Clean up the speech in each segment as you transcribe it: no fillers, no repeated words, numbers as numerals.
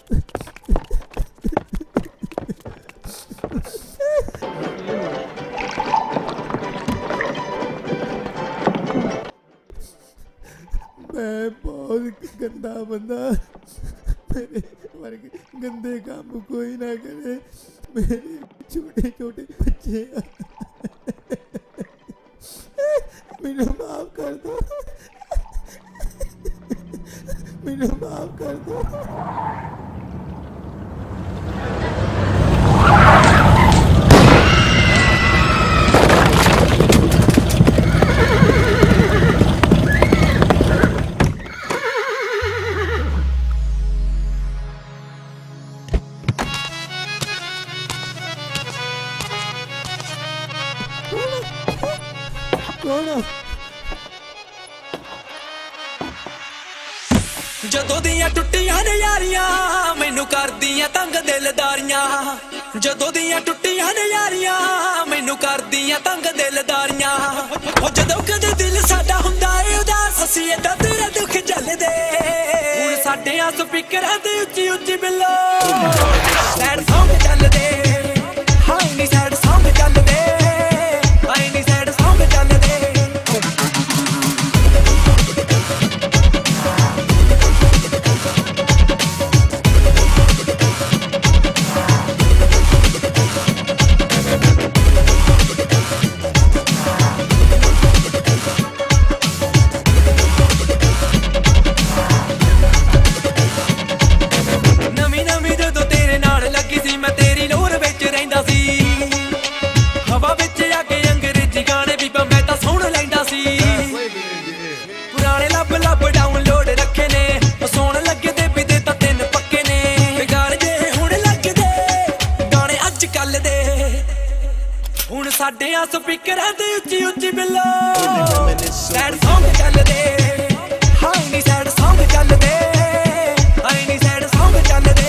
मैं बहुत गंदा बंदा, मेरे वर्गे गंदे काम कोई ना करे। मेरे छोटे छोटे बच्चे मैंने माफ कर दो, मैंने माफ कर दो। ਜਦੋਂ ਦੀਆਂ ਟੁੱਟੀਆਂ ਨੇ ਯਾਰੀਆਂ ਮੈਨੂੰ ਕਰਦੀਆਂ ਤੰਗ ਦਿਲਦਾਰੀਆਂ, ਜਦੋਂ ਦੀਆਂ ਟੁੱਟੀਆਂ ਨੇ ਯਾਰੀਆਂ ਮੈਨੂੰ ਕਰਦੀਆਂ ਤੰਗ ਦਿਲਦਾਰੀਆਂ। ਉਹ ਜਦੋਂ ਕਦੇ ਦਿਲ ਸਾਡਾ ਹੁੰਦਾ ਏ ਉਦਾਸ, ਅਸੀਂ ਏਦਾਂ ਤੇਰਾ ਦੁੱਖ ਝੱਲਦੇ। ਹੁਣ ਸਾਡੇ ਆ ਸਪੀਕਰਾਂ ਤੇ ਉੱਚੀ ਉੱਚੀ ਬਿੱਲੋ ਸੈਡ ਸੌਂਗ ਚੱਲਦੇ। ਹਾਏ ਨੀ ਸੈਡ ਸੌਂਗ ਚੱਲਦੇ, ਹਾਏ ਨੀ ਸੈਡ ਸੌਂਗ ਚੱਲਦੇ। ਹੁਣ ਸਾਡੇ ਆ ਸਪੀਕਰਾਂ ਤੇ ਉੱਚੀ ਉੱਚੀ ਬਿੱਲੋ ਸੈਡ ਸੌਂਗ ਚੱਲਦੇ। ਹਾਏ ਨੀ ਸੈਡ ਸੌਂਗ ਚੱਲਦੇ, ਹਾਏ ਨੀ ਸੈਡ ਸੌਂਗ ਚੱਲਦੇ।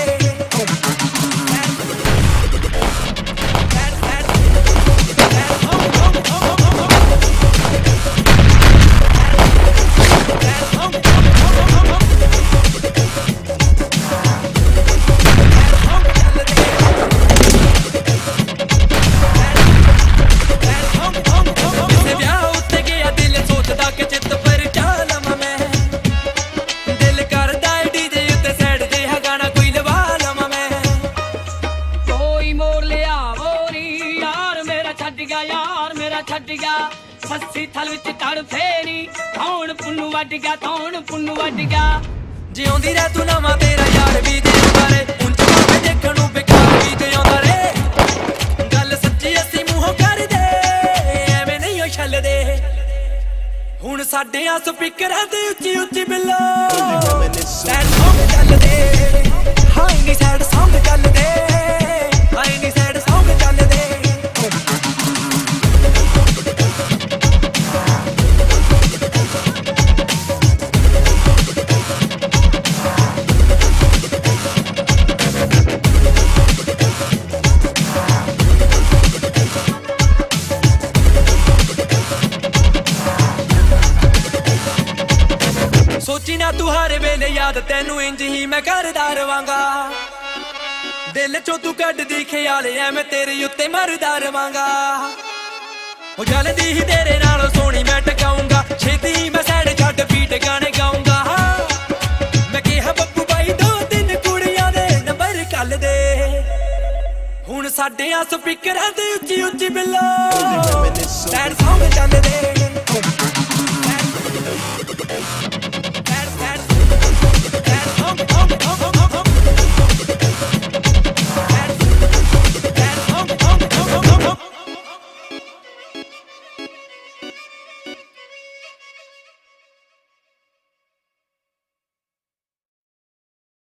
ਸੱਸੀ ਥਲ ਵਿੱਚ ਤੜ ਫੇਰੀ ਧੌਣ ਪੁੰਨੂ ਵੱਢ ਗਿਆ, ਧੌਣ ਪੁੰਨੂ ਵੱਢ ਗਿਆ। ਜਿਉਂਦੀ ਰਹਿ ਤੂੰ ਨਵਾਂ ਤੇਰਾ ਯਾਰ ਵੀ ਜਿਉਂਦਾ ਰੇ, ਉਂਝ ਭਾਵੇਂ ਦੇਖਣ ਨੂੰ ਬੇਕਾਰ ਵੀ ਜਿਉਂਦਾ ਰੇ। ਗੱਲ ਸੱਚੀ ਅਸੀਂ ਮੂੰਹੋਂ ਕਰਦੇ, ਐਵੇਂ ਨਹੀਂ ਉਹ ਛੱਲਦੇ। ਹੁਣ ਸਾਡੇ ਆ ਸਪੀਕਰਾਂ ਤੇ ਉੱਚੀ ਉੱਚੀ ਬਿੱਲੋ ਸੈਡ ਸੌਂਗ ਚੱਲਦੇ। ਹਾਏ ਨੀ ਸੈਡ ਸੌਂਗ ਚੱਲਦੇ, ਹਾਏ ਨੀ ਸੈਡ ਸੌਂਗ ਚੱਲਦੇ। ਸੋਚੀ ਨਾ ਤੂੰ ਹਰ ਵੇਲੇ ਯਾਦ ਤੈਨੂੰ ਇੰਜ ਹੀ ਮੈਂ ਕਰਦਾ ਰਵਾਂਗਾ। ਦਿਲ ਚੋਂ ਤੂੰ ਕੱਢਦੀ ਖਿਆਲ ਐਵੇਂ ਤੇਰੇ ਉੱਤੇ ਮਰਦਾ ਰਵਾਂਗਾ। ਉਹ ਜਲਦੀ ਹੀ ਤੇਰੇ ਨਾਲੋਂ ਸੋਹਣੀ ਮੈਂ ਟਕਾਉਂਗਾ, ਛੇਤੀ ਮੈਂ ਸੈਡ ਛੱਡ ਬੀਟ ਗਾਣੇ ਗਾਉਂਗਾ। ਮੈਂ ਕਿਹਾ ਬੱਬੂ ਬਾਈ 2-3 ਕੁੜੀਆਂ ਦੇ ਨੰਬਰ ਕੱਲ ਦੇ। ਹੁਣ ਸਾਡੇ ਆ ਸਪੀਕਰਾਂ ਤੇ ਉੱਚੀ ਉੱਚੀ ਬਿੱਲੋ ਸੈਡ